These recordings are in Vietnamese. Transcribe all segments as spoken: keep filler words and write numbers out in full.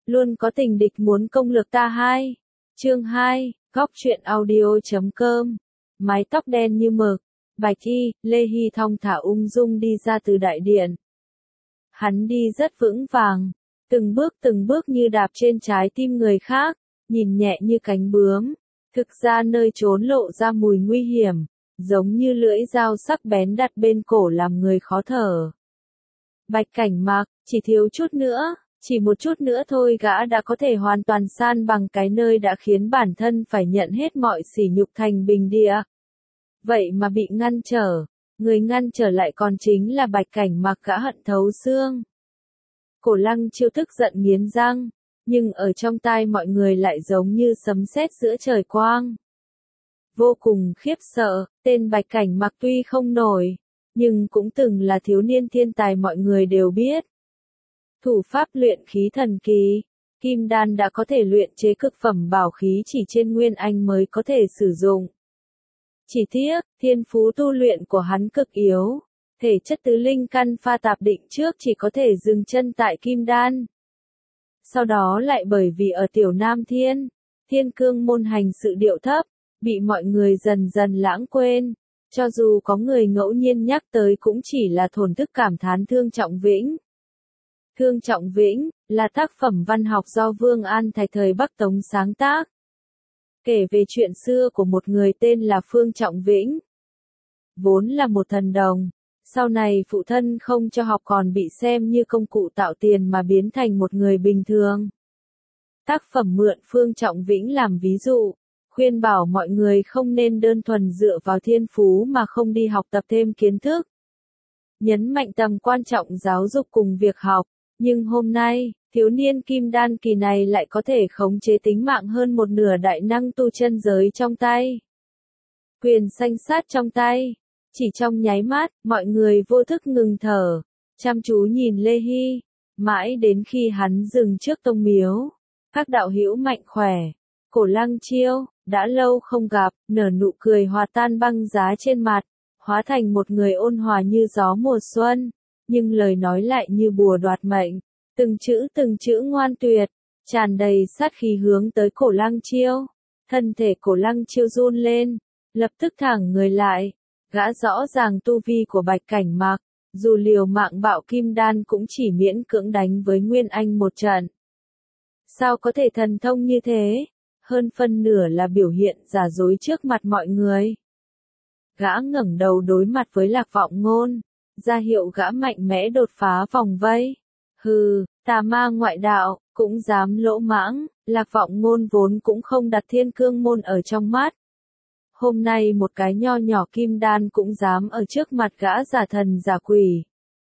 Luôn có tình địch muốn công lược ta hai. Chương hai, góc truyện audio.com. Mái tóc đen như mực, bạch y, Lê Hy thong thả ung dung đi ra từ đại điện. Hắn đi rất vững vàng, từng bước từng bước như đạp trên trái tim người khác, nhìn nhẹ như cánh bướm. Thực ra nơi trốn lộ ra mùi nguy hiểm, giống như lưỡi dao sắc bén đặt bên cổ làm người khó thở. Bạch Cảnh Mặc, chỉ thiếu chút nữa, chỉ một chút nữa thôi gã đã có thể hoàn toàn san bằng cái nơi đã khiến bản thân phải nhận hết mọi sỉ nhục thành bình địa. Vậy mà bị ngăn trở, người ngăn trở lại còn chính là Bạch Cảnh Mặc, gã hận thấu xương. Cổ Lăng Chiêu tức giận nghiến răng, nhưng ở trong tai mọi người lại giống như sấm sét giữa trời quang. Vô cùng khiếp sợ, tên Bạch Cảnh Mặc tuy không nổi, nhưng cũng từng là thiếu niên thiên tài mọi người đều biết. Thủ pháp luyện khí thần kỳ, kim đan đã có thể luyện chế cực phẩm bảo khí chỉ trên Nguyên Anh mới có thể sử dụng. Chỉ tiếc, thiên phú tu luyện của hắn cực yếu, thể chất tứ linh căn pha tạp định trước chỉ có thể dừng chân tại kim đan. Sau đó lại bởi vì ở Tiểu Nam Thiên, Thiên Cương môn hành sự điệu thấp, bị mọi người dần dần lãng quên. Cho dù có người ngẫu nhiên nhắc tới cũng chỉ là thổn thức cảm thán Thương Trọng Vĩnh. Thương Trọng Vĩnh là tác phẩm văn học do Vương An Thạch thời Bắc Tống sáng tác, kể về chuyện xưa của một người tên là Phương Trọng Vĩnh. Vốn là một thần đồng, sau này phụ thân không cho học còn bị xem như công cụ tạo tiền mà biến thành một người bình thường. Tác phẩm mượn Phương Trọng Vĩnh làm ví dụ, khuyên bảo mọi người không nên đơn thuần dựa vào thiên phú mà không đi học tập thêm kiến thức. Nhấn mạnh tầm quan trọng giáo dục cùng việc học, nhưng hôm nay, thiếu niên kim đan kỳ này lại có thể khống chế tính mạng hơn một nửa đại năng tu chân giới trong tay. Quyền xanh sát trong tay. Chỉ trong nháy mắt, mọi người vô thức ngừng thở, chăm chú nhìn Lê Hy, mãi đến khi hắn dừng trước tông miếu. Các đạo hữu mạnh khỏe, Cổ Lăng Chiêu, đã lâu không gặp, nở nụ cười hòa tan băng giá trên mặt, hóa thành một người ôn hòa như gió mùa xuân, nhưng lời nói lại như bùa đoạt mệnh, từng chữ từng chữ ngoan tuyệt, tràn đầy sát khí hướng tới Cổ Lăng Chiêu. Thân thể Cổ Lăng Chiêu run lên, lập tức thẳng người lại. Gã rõ ràng tu vi của Bạch Cảnh Mặc, dù liều mạng bạo kim đan cũng chỉ miễn cưỡng đánh với Nguyên Anh một trận. Sao có thể thần thông như thế? Hơn phân nửa là biểu hiện giả dối trước mặt mọi người. Gã ngẩng đầu đối mặt với Lạc Vọng Ngôn, ra hiệu gã mạnh mẽ đột phá vòng vây. Hừ, tà ma ngoại đạo, cũng dám lỗ mãng. Lạc Vọng Ngôn vốn cũng không đặt Thiên Cương môn ở trong mắt. Hôm nay một cái nho nhỏ kim đan cũng dám ở trước mặt gã giả thần giả quỷ.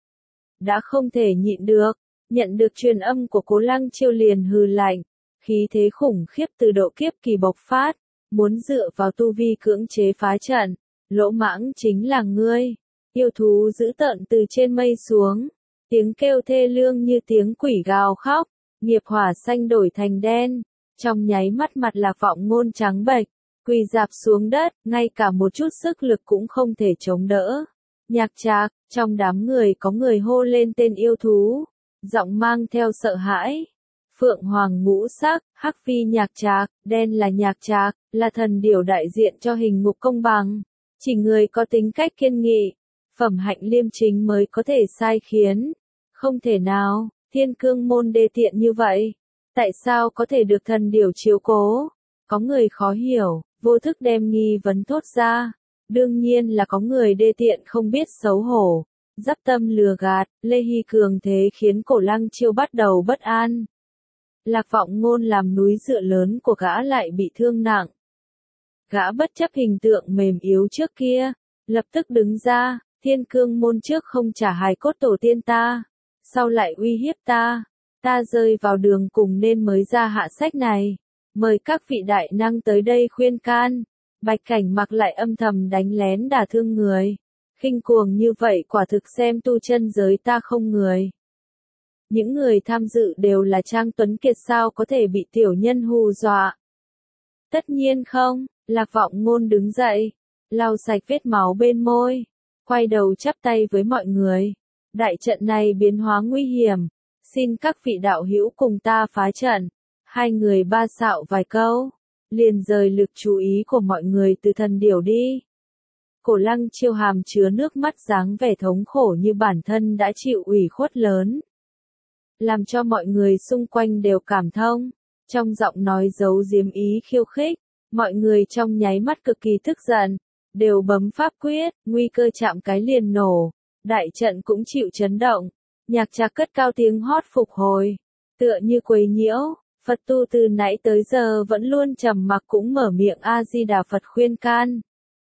Đã không thể nhịn được, nhận được truyền âm của Cổ Lăng Chiêu liền hừ lạnh, khí thế khủng khiếp từ độ kiếp kỳ bộc phát, muốn dựa vào tu vi cưỡng chế phá trận, lỗ mãng chính là ngươi. Yêu thú dữ tợn từ trên mây xuống, tiếng kêu thê lương như tiếng quỷ gào khóc, nghiệp hỏa xanh đổi thành đen, trong nháy mắt mặt Lạc Vọng Ngôn trắng bệch. Quỳ rạp xuống đất, ngay cả một chút sức lực cũng không thể chống đỡ. Nhạc Trạc, trong đám người có người hô lên tên yêu thú, giọng mang theo sợ hãi. Phượng Hoàng ngũ sắc, hắc phi Nhạc Trạc, đen là Nhạc Trạc, là thần điểu đại diện cho hình ngục công bằng. Chỉ người có tính cách kiên nghị, phẩm hạnh liêm chính mới có thể sai khiến. Không thể nào, Thiên Cương môn đê tiện như vậy. Tại sao có thể được thần điểu chiếu cố? Có người khó hiểu, vô thức đem nghi vấn thốt ra. Đương nhiên là có người đê tiện không biết xấu hổ, dắp tâm lừa gạt. Lê Hy cường thế khiến Cổ Lăng Chiêu bắt đầu bất an. Lạc Vọng Ngôn làm núi dựa lớn của gã lại bị thương nặng. Gã bất chấp hình tượng mềm yếu trước kia, lập tức đứng ra. Thiên Cương môn trước không trả hài cốt tổ tiên ta, sau lại uy hiếp ta, ta rơi vào đường cùng nên mới ra hạ sách này. Mời các vị đại năng tới đây khuyên can. Bạch Cảnh Mặc lại âm thầm đánh lén đả thương người. Khinh cuồng như vậy quả thực xem tu chân giới ta không người. Những người tham dự đều là Trang Tuấn Kiệt, sao có thể bị tiểu nhân hù dọa? Tất nhiên không. Lạc Vọng Ngôn đứng dậy, lau sạch vết máu bên môi, quay đầu chắp tay với mọi người. Đại trận này biến hóa nguy hiểm, xin các vị đạo hữu cùng ta phá trận. Hai người ba xạo vài câu, liền rời lực chú ý của mọi người từ thần điểu đi. Cổ Lăng Chiêu hàm chứa nước mắt dáng vẻ thống khổ như bản thân đã chịu ủy khuất lớn, làm cho mọi người xung quanh đều cảm thông, trong giọng nói giấu giếm ý khiêu khích, mọi người trong nháy mắt cực kỳ tức giận, đều bấm pháp quyết, nguy cơ chạm cái liền nổ, đại trận cũng chịu chấn động, nhạc trạc cất cao tiếng hót phục hồi, tựa như quấy nhiễu, Phật tu từ nãy tới giờ vẫn luôn trầm mặc cũng mở miệng A-di-đà Phật khuyên can.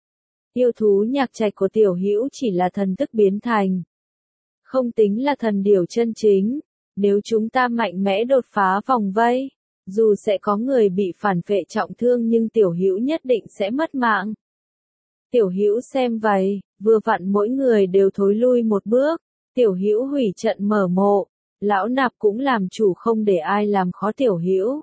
Yêu thú nhạc trạch của tiểu hữu chỉ là thần thức biến thành, không tính là thần điểu chân chính. Nếu chúng ta mạnh mẽ đột phá vòng vây, dù sẽ có người bị phản vệ trọng thương nhưng tiểu hữu nhất định sẽ mất mạng. Tiểu hữu xem vậy, vừa vặn mỗi người đều thối lui một bước, tiểu hữu hủy trận mở mộ, lão nạp cũng làm chủ không để ai làm khó tiểu hữu.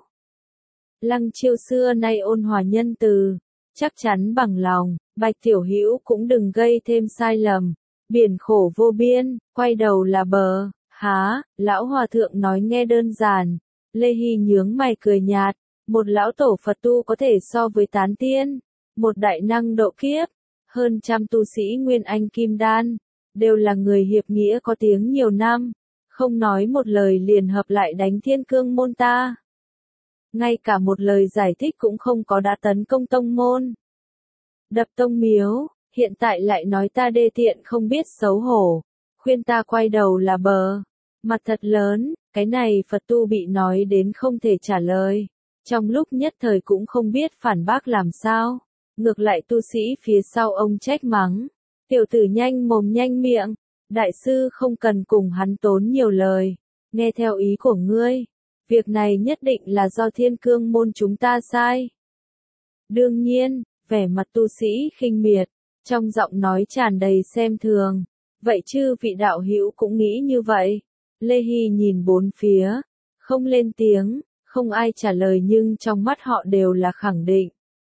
Lăng Chiêu xưa nay ôn hòa nhân từ, chắc chắn bằng lòng, bạch tiểu hữu cũng đừng gây thêm sai lầm, biển khổ vô biên, quay đầu là bờ. Há, lão hòa thượng nói nghe đơn giản, Lê Hy nhướng mày cười nhạt, một lão tổ Phật tu có thể so với tán tiên, một đại năng độ kiếp, hơn trăm tu sĩ Nguyên Anh Kim Đan, đều là người hiệp nghĩa có tiếng nhiều năm, không nói một lời liền hợp lại đánh Thiên Cương môn ta. Ngay cả một lời giải thích cũng không có đã tấn công tông môn. Đập tông miếu, hiện tại lại nói ta đê tiện không biết xấu hổ, khuyên ta quay đầu là bờ. Mặt thật lớn, cái này Phật tu bị nói đến không thể trả lời. Trong lúc nhất thời cũng không biết phản bác làm sao. Ngược lại tu sĩ phía sau ông trách mắng. Tiểu tử nhanh mồm nhanh miệng. Đại sư không cần cùng hắn tốn nhiều lời. Nghe theo ý của ngươi. Việc này nhất định là do Thiên Cương môn chúng ta sai. Đương nhiên, vẻ mặt tu sĩ khinh miệt. Trong giọng nói tràn đầy xem thường. Vậy chứ vị đạo hữu cũng nghĩ như vậy. Lê Hy nhìn bốn phía, không lên tiếng, không ai trả lời nhưng trong mắt họ đều là khẳng định.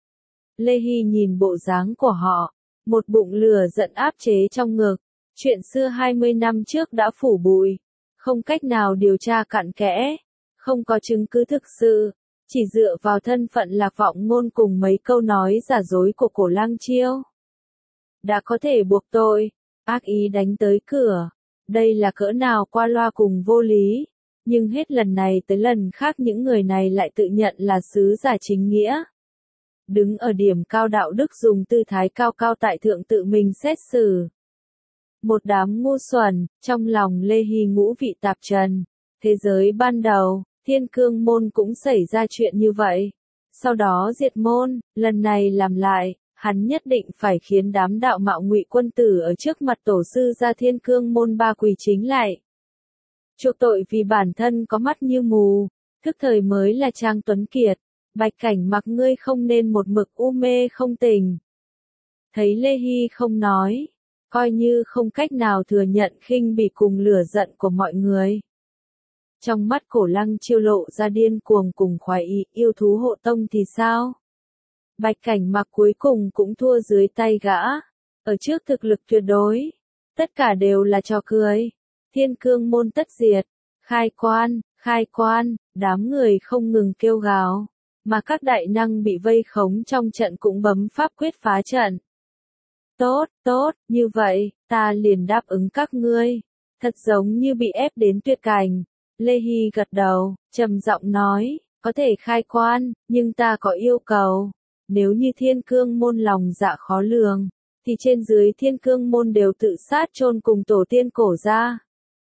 Lê Hy nhìn bộ dáng của họ, một bụng lửa giận áp chế trong ngực, chuyện xưa hai mươi năm trước đã phủ bụi, không cách nào điều tra cặn kẽ, không có chứng cứ thực sự, chỉ dựa vào thân phận lạc vọng ngôn cùng mấy câu nói giả dối của Cổ Lăng Chiêu. Đã có thể buộc tội, ác ý đánh tới cửa. Đây là cỡ nào qua loa cùng vô lý, nhưng hết lần này tới lần khác những người này lại tự nhận là sứ giả chính nghĩa. Đứng ở điểm cao đạo đức dùng tư thái cao cao tại thượng tự mình xét xử. Một đám ngu xuẩn, trong lòng Lê Hy ngũ vị tạp trần. Thế giới ban đầu, Thiên Cương môn cũng xảy ra chuyện như vậy. Sau đó diệt môn, lần này làm lại. Hắn nhất định phải khiến đám đạo mạo ngụy quân tử ở trước mặt tổ sư gia Thiên Cương môn ba quỳ chính lại. Chuộc tội vì bản thân có mắt như mù, thức thời mới là Trang Tuấn Kiệt, Bạch Cảnh Mặc ngươi không nên một mực u mê không tỉnh. Thấy Lê Hy không nói, coi như không cách nào thừa nhận khinh bỉ cùng lửa giận của mọi người. Trong mắt Cổ Lăng Chiêu lộ ra điên cuồng cùng khoái ý, yêu thú hộ tông thì sao? Bạch Cảnh Mặc cuối cùng cũng thua dưới tay gã, ở trước thực lực tuyệt đối, tất cả đều là trò cười. Thiên Cương môn tất diệt, khai quan, khai quan, đám người không ngừng kêu gào, mà các đại năng bị vây khống trong trận cũng bấm pháp quyết phá trận. Tốt, tốt, như vậy, ta liền đáp ứng các ngươi, thật giống như bị ép đến tuyệt cảnh. Lê Hy gật đầu, trầm giọng nói, có thể khai quan, nhưng ta có yêu cầu. Nếu như Thiên Cương môn lòng dạ khó lường, thì trên dưới Thiên Cương môn đều tự sát chôn cùng tổ tiên cổ ra.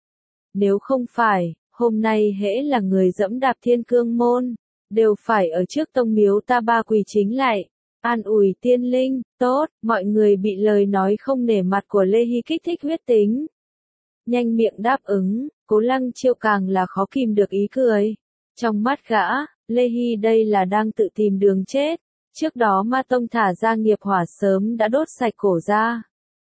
Nếu không phải, hôm nay hễ là người dẫm đạp Thiên Cương môn, đều phải ở trước tông miếu ta ba quỳ chính lại, an ủi tiên linh, tốt, mọi người bị lời nói không nể mặt của Lê Hy kích thích huyết tính. Nhanh miệng đáp ứng, Cố Lăng Chiêu càng là khó kìm được ý cười. Trong mắt gã, Lê Hy đây là đang tự tìm đường chết. Trước đó Ma Tông thả ra nghiệp hỏa sớm đã đốt sạch cổ ra.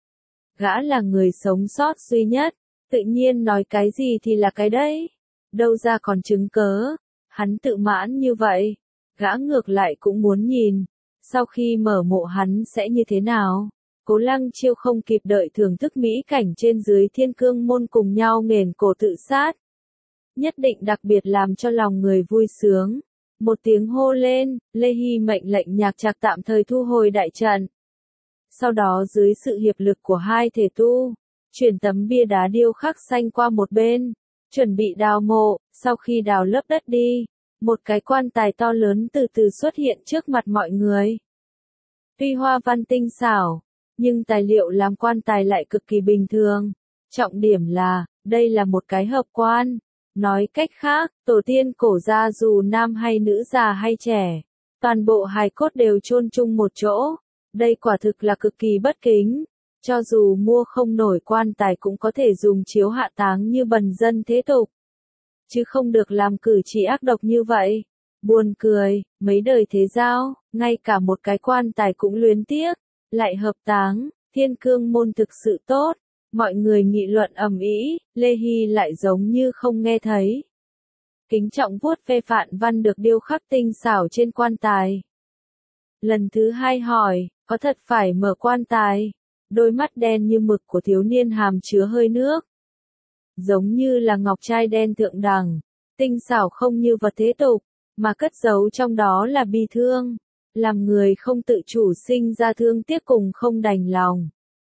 Gã là người sống sót duy nhất, tự nhiên nói cái gì thì là cái đấy. Đâu ra còn chứng cớ, hắn tự mãn như vậy, gã ngược lại cũng muốn nhìn, sau khi mở mộ hắn sẽ như thế nào. Cố Lăng Chiêu không kịp đợi thưởng thức mỹ cảnh trên dưới Thiên Cương môn cùng nhau nghển cổ tự sát. nhất định đặc biệt làm cho lòng người vui sướng. Một tiếng hô lên, Lê Hy mệnh lệnh nhạc trạc tạm thời thu hồi đại trận. Sau đó dưới sự hiệp lực của hai thể tu, chuyển tấm bia đá điêu khắc xanh qua một bên, chuẩn bị đào mộ. Sau khi đào lấp đất đi, một cái quan tài to lớn từ từ xuất hiện trước mặt mọi người. Tuy hoa văn tinh xảo, nhưng tài liệu làm quan tài lại cực kỳ bình thường. Trọng điểm là, đây là một cái hợp quan. Nói cách khác, tổ tiên cổ gia dù nam hay nữ già hay trẻ, toàn bộ hài cốt đều chôn chung một chỗ. Đây quả thực là cực kỳ bất kính. Cho dù mua không nổi quan tài cũng có thể dùng chiếu hạ táng như bần dân thế tục, chứ không được làm cử chỉ ác độc như vậy. Buồn cười, mấy đời thế giao, ngay cả một cái quan tài cũng luyến tiếc, lại hợp táng. Thiên Cương môn thực sự tốt. Mọi người nghị luận ầm ĩ, Lê Hy lại giống như không nghe thấy. Kính trọng vuốt ve phạn văn được điêu khắc tinh xảo trên quan tài. Lần thứ hai hỏi, có thật phải mở quan tài? Đôi mắt đen như mực của thiếu niên hàm chứa hơi nước. Giống như là ngọc trai đen thượng đẳng, tinh xảo không như vật thế tục, mà cất giấu trong đó là bi thương. Làm người không tự chủ sinh ra thương tiếc cùng không đành lòng.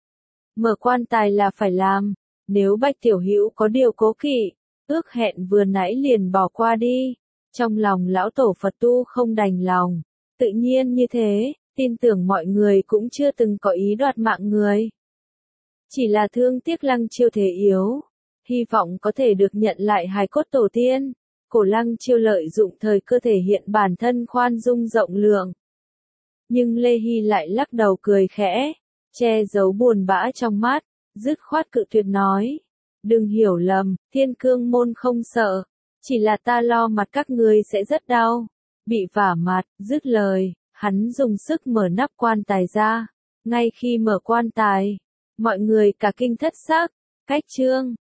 Mở quan tài là phải làm, nếu Bạch Tiểu Hữu có điều cố kỵ, ước hẹn vừa nãy liền bỏ qua đi. Trong lòng lão tổ Phật tu không đành lòng, tự nhiên như thế, tin tưởng mọi người cũng chưa từng có ý đoạt mạng người. Chỉ là thương tiếc Lăng Chiêu thế yếu, hy vọng có thể được nhận lại hài cốt tổ tiên. Cổ Lăng Chiêu lợi dụng thời cơ thể hiện bản thân khoan dung rộng lượng. Nhưng Lê Hy lại lắc đầu cười khẽ, che giấu buồn bã trong mắt, dứt khoát cự tuyệt nói. Đừng hiểu lầm, Thiên Cương môn không sợ, chỉ là ta lo mặt các ngươi sẽ rất đau, bị vả mặt. Dứt lời, hắn dùng sức mở nắp quan tài ra. Ngay khi mở quan tài, mọi người cả kinh thất sắc. Cách chương